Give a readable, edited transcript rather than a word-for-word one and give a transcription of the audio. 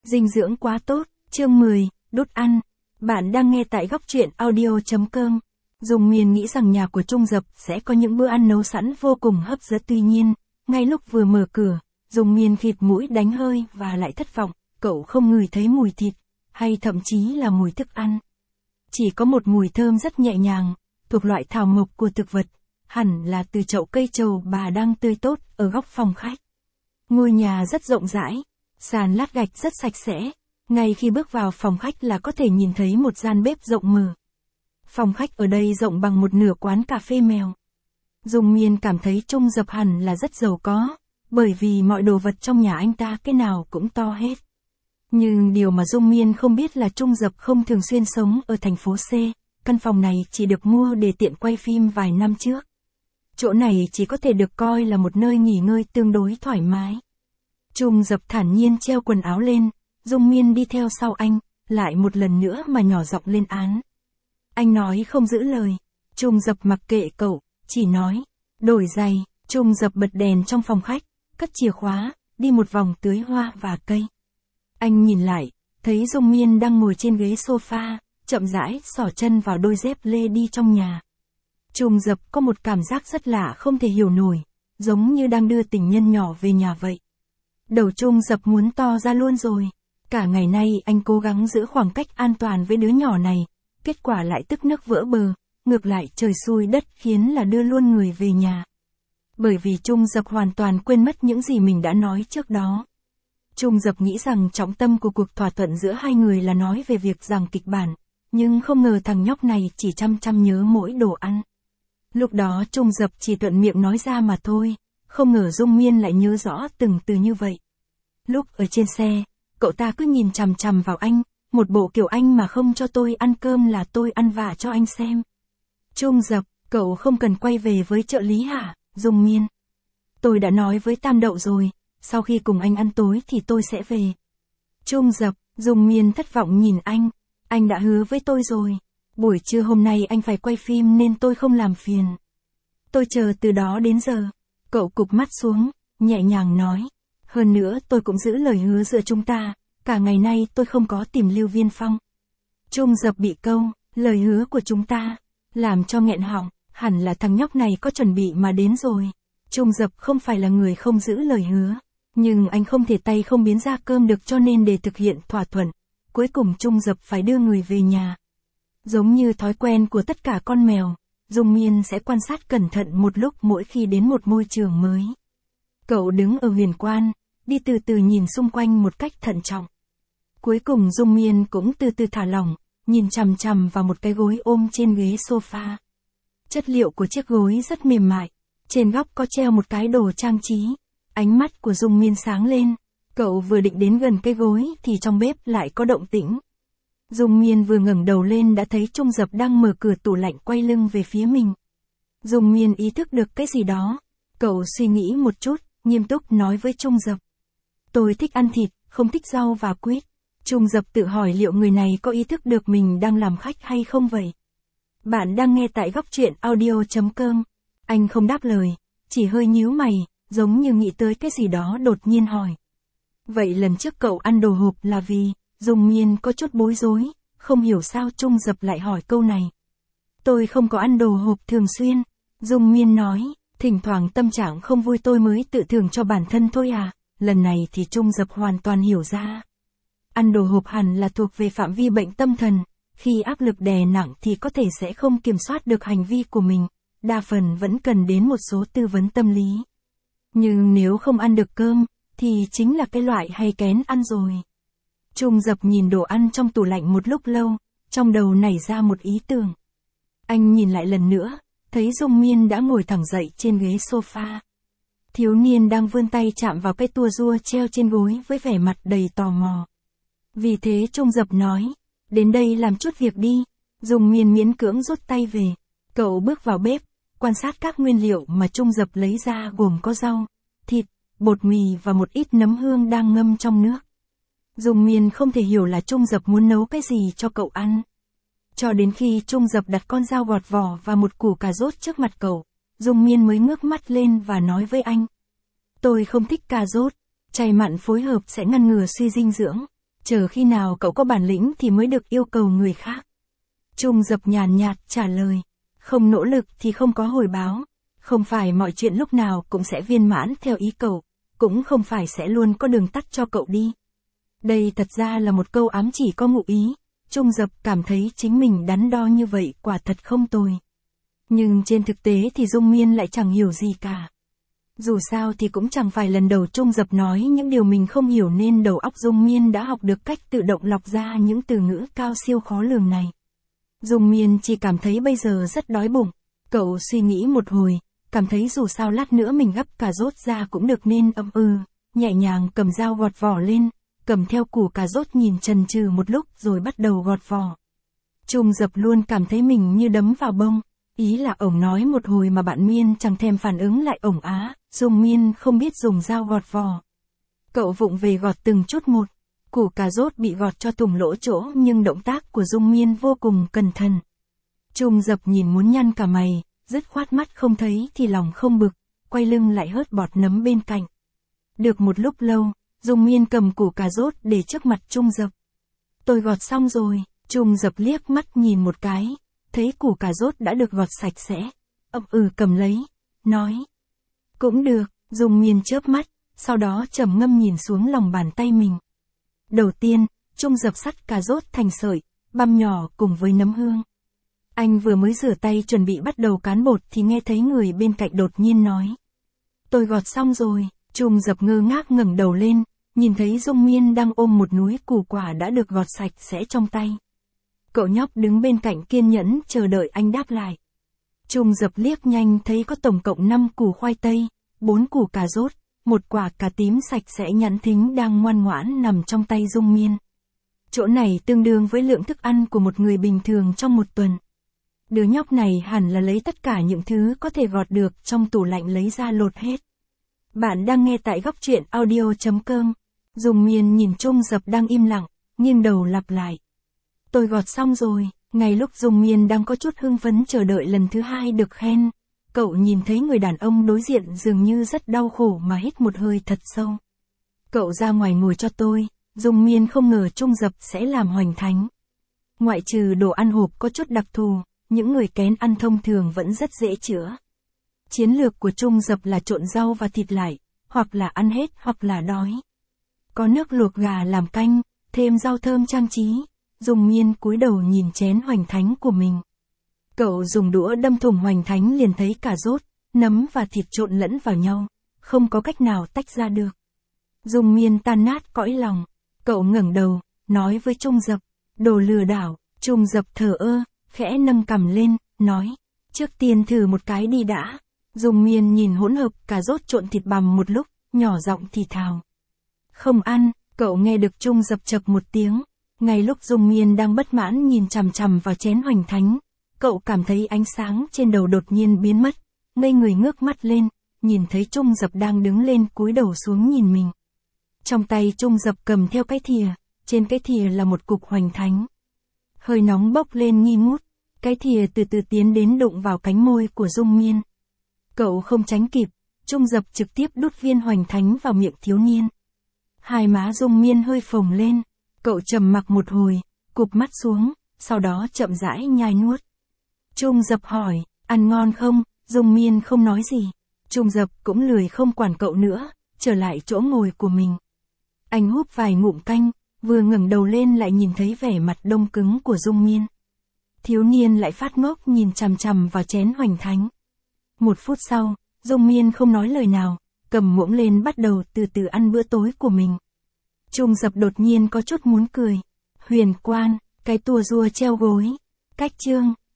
Dinh dưỡng quá tốt, chương 10, đút ăn. Bạn đang nghe tại góc truyện audio.com. Dung Miên nghĩ rằng nhà của Trung Dập sẽ có những bữa ăn nấu sẵn vô cùng hấp dẫn, tuy nhiên, ngay lúc vừa mở cửa, Dung Miên khịt mũi đánh hơi và lại thất vọng, cậu không ngửi thấy mùi thịt, hay thậm chí là mùi thức ăn. Chỉ có một mùi thơm rất nhẹ nhàng, thuộc loại thảo mộc của thực vật, hẳn là từ chậu cây trầu bà đang tươi tốt ở góc phòng khách. Ngôi nhà rất rộng rãi, sàn lát gạch rất sạch sẽ, ngay khi bước vào phòng khách là có thể nhìn thấy một gian bếp rộng mở. Phòng khách ở đây rộng bằng một nửa quán cà phê mèo. Dung Miên cảm thấy Trung Dập hẳn là rất giàu có, bởi vì mọi đồ vật trong nhà anh ta cái nào cũng to hết. Nhưng điều mà Dung Miên không biết là Trung Dập không thường xuyên sống ở thành phố C, căn phòng này chỉ được mua để tiện quay phim vài năm trước. Chỗ này chỉ có thể được coi là một nơi nghỉ ngơi tương đối thoải mái. Trung Dập thản nhiên treo quần áo lên, Dung Miên đi theo sau anh, lại một lần nữa mà nhỏ giọng lên án. Anh nói không giữ lời, Trung Dập mặc kệ cậu, chỉ nói, đổi giày. Trung Dập bật đèn trong phòng khách, cất chìa khóa, đi một vòng tưới hoa và cây. Anh nhìn lại, thấy Dung Miên đang ngồi trên ghế sofa, chậm rãi xỏ chân vào đôi dép lê đi trong nhà. Trung Dập có một cảm giác rất lạ không thể hiểu nổi, giống như đang đưa tình nhân nhỏ về nhà vậy. Đầu Trung Dập muốn to ra luôn rồi. Cả ngày nay anh cố gắng giữ khoảng cách an toàn với đứa nhỏ này, kết quả lại tức nước vỡ bờ, ngược lại trời xui đất khiến là đưa luôn người về nhà. Bởi vì Trung Dập hoàn toàn quên mất những gì mình đã nói trước đó. Trung Dập nghĩ rằng trọng tâm của cuộc thỏa thuận giữa hai người là nói về việc giảng kịch bản, nhưng không ngờ thằng nhóc này chỉ chăm chăm nhớ mỗi đồ ăn. Lúc đó Trung Dập chỉ thuận miệng nói ra mà thôi, không ngờ Dung Miên lại nhớ rõ từng từ như vậy. Lúc ở trên xe, cậu ta cứ nhìn chằm chằm vào anh, một bộ kiểu anh mà không cho tôi ăn cơm là tôi ăn vạ cho anh xem. Trung Dập, cậu không cần quay về với trợ lý hả? Dung Miên. Tôi đã nói với Tam Đậu rồi, sau khi cùng anh ăn tối thì tôi sẽ về. Trung Dập, Dung Miên thất vọng nhìn anh đã hứa với tôi rồi. Buổi trưa hôm nay anh phải quay phim nên tôi không làm phiền. Tôi chờ từ đó đến giờ. Cậu cụp mắt xuống, nhẹ nhàng nói. Hơn nữa tôi cũng giữ lời hứa giữa chúng ta, cả ngày nay tôi không có tìm Lưu Viên Phong. Trung Dập bị câu, lời hứa của chúng ta, làm cho nghẹn họng, hẳn là thằng nhóc này có chuẩn bị mà đến rồi. Trung Dập không phải là người không giữ lời hứa, nhưng anh không thể tay không biến ra cơm được, cho nên để thực hiện thỏa thuận, cuối cùng Trung Dập phải đưa người về nhà. Giống như thói quen của tất cả con mèo, Dung Miên sẽ quan sát cẩn thận một lúc mỗi khi đến một môi trường mới. Cậu đứng ở huyền quan, đi từ từ nhìn xung quanh một cách thận trọng. Cuối cùng Dung Miên cũng từ từ thả lỏng, nhìn chằm chằm vào một cái gối ôm trên ghế sofa. Chất liệu của chiếc gối rất mềm mại, trên góc có treo một cái đồ trang trí. Ánh mắt của Dung Miên sáng lên, cậu vừa định đến gần cái gối thì trong bếp lại có động tĩnh. Dung Miên vừa ngẩng đầu lên đã thấy Trung Dập đang mở cửa tủ lạnh quay lưng về phía mình. Dung Miên ý thức được cái gì đó, cậu suy nghĩ một chút, nghiêm túc nói với Trung Dập. Tôi thích ăn thịt, không thích rau và quýt. Trung Dập tự hỏi liệu người này có ý thức được mình đang làm khách hay không vậy. Bạn đang nghe tại góc truyện audio.com. Anh không đáp lời, chỉ hơi nhíu mày, giống như nghĩ tới cái gì đó đột nhiên hỏi. Vậy lần trước cậu ăn đồ hộp là vì? Dung Miên có chút bối rối, không hiểu sao Trung Dập lại hỏi câu này. Tôi không có ăn đồ hộp thường xuyên. Dung Miên nói, thỉnh thoảng tâm trạng không vui tôi mới tự thưởng cho bản thân thôi à. Lần này thì Trung Dập hoàn toàn hiểu ra. Ăn đồ hộp hẳn là thuộc về phạm vi bệnh tâm thần, khi áp lực đè nặng thì có thể sẽ không kiểm soát được hành vi của mình, đa phần vẫn cần đến một số tư vấn tâm lý. Nhưng nếu không ăn được cơm, thì chính là cái loại hay kén ăn rồi. Trung Dập nhìn đồ ăn trong tủ lạnh một lúc lâu, trong đầu nảy ra một ý tưởng. Anh nhìn lại lần nữa, thấy Dung Miên đã ngồi thẳng dậy trên ghế sofa. Thiếu niên đang vươn tay chạm vào cái tua rua treo trên gối với vẻ mặt đầy tò mò. Vì thế Trung Dập nói, đến đây làm chút việc đi. Dung Miên miễn cưỡng rút tay về. Cậu bước vào bếp, quan sát các nguyên liệu mà Trung Dập lấy ra gồm có rau, thịt, bột mì và một ít nấm hương đang ngâm trong nước. Dung Miên không thể hiểu là Trung Dập muốn nấu cái gì cho cậu ăn. Cho đến khi Trung Dập đặt con dao gọt vỏ và một củ cà rốt trước mặt cậu, Dung Miên mới ngước mắt lên và nói với anh. Tôi không thích cà rốt, chay mặn phối hợp sẽ ngăn ngừa suy dinh dưỡng. Chờ khi nào cậu có bản lĩnh thì mới được yêu cầu người khác. Trung Dập nhàn nhạt trả lời. Không nỗ lực thì không có hồi báo. Không phải mọi chuyện lúc nào cũng sẽ viên mãn theo ý cậu. Cũng không phải sẽ luôn có đường tắt cho cậu đi. Đây thật ra là một câu ám chỉ có ngụ ý. Trung Dập cảm thấy chính mình đắn đo như vậy quả thật không tồi. Nhưng trên thực tế thì Dung Miên lại chẳng hiểu gì cả. Dù sao thì cũng chẳng phải lần đầu Trung Dập nói những điều mình không hiểu nên đầu óc Dung Miên đã học được cách tự động lọc ra những từ ngữ cao siêu khó lường này. Dung Miên chỉ cảm thấy bây giờ rất đói bụng. Cậu suy nghĩ một hồi, cảm thấy dù sao lát nữa mình gắp cà rốt ra cũng được nên nhẹ nhàng cầm dao gọt vỏ lên, cầm theo củ cà rốt nhìn chần chừ một lúc rồi bắt đầu gọt vỏ. Trung Dập luôn cảm thấy mình như đấm vào bông. Ý là ổng nói một hồi mà bạn Miên chẳng thèm phản ứng lại ổng á, Dung Miên không biết dùng dao gọt vỏ. Cậu vụng về gọt từng chút một, củ cà rốt bị gọt cho tùng lỗ chỗ nhưng động tác của Dung Miên vô cùng cẩn thận. Trung Dập nhìn muốn nhăn cả mày, dứt khoát mắt không thấy thì lòng không bực, quay lưng lại hớt bọt nấm bên cạnh. Được một lúc lâu, Dung Miên cầm củ cà rốt để trước mặt Trung Dập. Tôi gọt xong rồi, Trung Dập liếc mắt nhìn một cái. Thấy củ cà rốt đã được gọt sạch sẽ, cầm lấy, nói. Cũng được, Dung Miên chớp mắt, sau đó trầm ngâm nhìn xuống lòng bàn tay mình. Đầu tiên, Trung Dập sắt cà rốt thành sợi, băm nhỏ cùng với nấm hương. Anh vừa mới rửa tay chuẩn bị bắt đầu cán bột thì nghe thấy người bên cạnh đột nhiên nói. Tôi gọt xong rồi, Trung Dập ngơ ngác ngẩng đầu lên, nhìn thấy Dung Miên đang ôm một núi củ quả đã được gọt sạch sẽ trong tay. Cậu nhóc đứng bên cạnh kiên nhẫn chờ đợi anh đáp lại. Trung Dập liếc nhanh thấy có tổng cộng 5 củ khoai tây, 4 củ cà rốt, 1 quả cà tím sạch sẽ nhẵn thính đang ngoan ngoãn nằm trong tay Dung Miên. Chỗ này tương đương với lượng thức ăn của một người bình thường trong một tuần. Đứa nhóc này hẳn là lấy tất cả những thứ có thể gọt được trong tủ lạnh lấy ra lột hết. Bạn đang nghe tại góc truyện audio.com. Dung Miên nhìn Trung Dập đang im lặng, nghiêng đầu lặp lại. Tôi gọt xong rồi, ngay lúc Dung Miên đang có chút hưng phấn chờ đợi lần thứ hai được khen. Cậu nhìn thấy người đàn ông đối diện dường như rất đau khổ mà hít một hơi thật sâu. Cậu ra ngoài ngồi cho tôi, Dung Miên không ngờ Trung Dập sẽ làm hoành thánh. Ngoại trừ đồ ăn hộp có chút đặc thù, những người kén ăn thông thường vẫn rất dễ chữa. Chiến lược của Trung Dập là trộn rau và thịt lại, hoặc là ăn hết hoặc là đói. Có nước luộc gà làm canh, thêm rau thơm trang trí. Dung Miên cúi đầu nhìn chén hoành thánh của mình. Cậu dùng đũa đâm thủng hoành thánh liền thấy cà rốt, nấm và thịt trộn lẫn vào nhau, không có cách nào tách ra được. Dung Miên tan nát cõi lòng. Cậu ngẩng đầu, nói với Trung Dập, đồ lừa đảo. Trung Dập thờ ơ, khẽ nâng cằm lên, nói, trước tiên thử một cái đi đã. Dung Miên nhìn hỗn hợp cà rốt trộn thịt bằm một lúc, nhỏ giọng thì thào. Không ăn, cậu nghe được Trung Dập chập một tiếng. Ngay lúc Dung Miên đang bất mãn nhìn chằm chằm vào chén hoành thánh, cậu cảm thấy ánh sáng trên đầu đột nhiên biến mất, ngây người ngước mắt lên, nhìn thấy Trung Dập đang đứng lên cúi đầu xuống nhìn mình. Trong tay Trung Dập cầm theo cái thìa, trên cái thìa là một cục hoành thánh. Hơi nóng bốc lên nghi ngút, cái thìa từ từ tiến đến đụng vào cánh môi của Dung Miên. Cậu không tránh kịp, Trung Dập trực tiếp đút viên hoành thánh vào miệng thiếu niên. Hai má Dung Miên hơi phồng lên. Cậu trầm mặc một hồi, cụp mắt xuống, sau đó chậm rãi nhai nuốt. Trung Dập hỏi, ăn ngon không? Dung Miên không nói gì. Trung Dập cũng lười không quản cậu nữa, trở lại chỗ ngồi của mình. Anh húp vài ngụm canh, vừa ngẩng đầu lên lại nhìn thấy vẻ mặt đông cứng của Dung Miên. Thiếu niên lại phát ngốc nhìn chằm chằm vào chén hoành thánh. 1 phút sau, Dung Miên không nói lời nào, cầm muỗng lên bắt đầu từ từ ăn bữa tối của mình. Trung Dập đột nhiên có chút muốn cười. Huyền quan, cái tua rua treo gối. Cách chương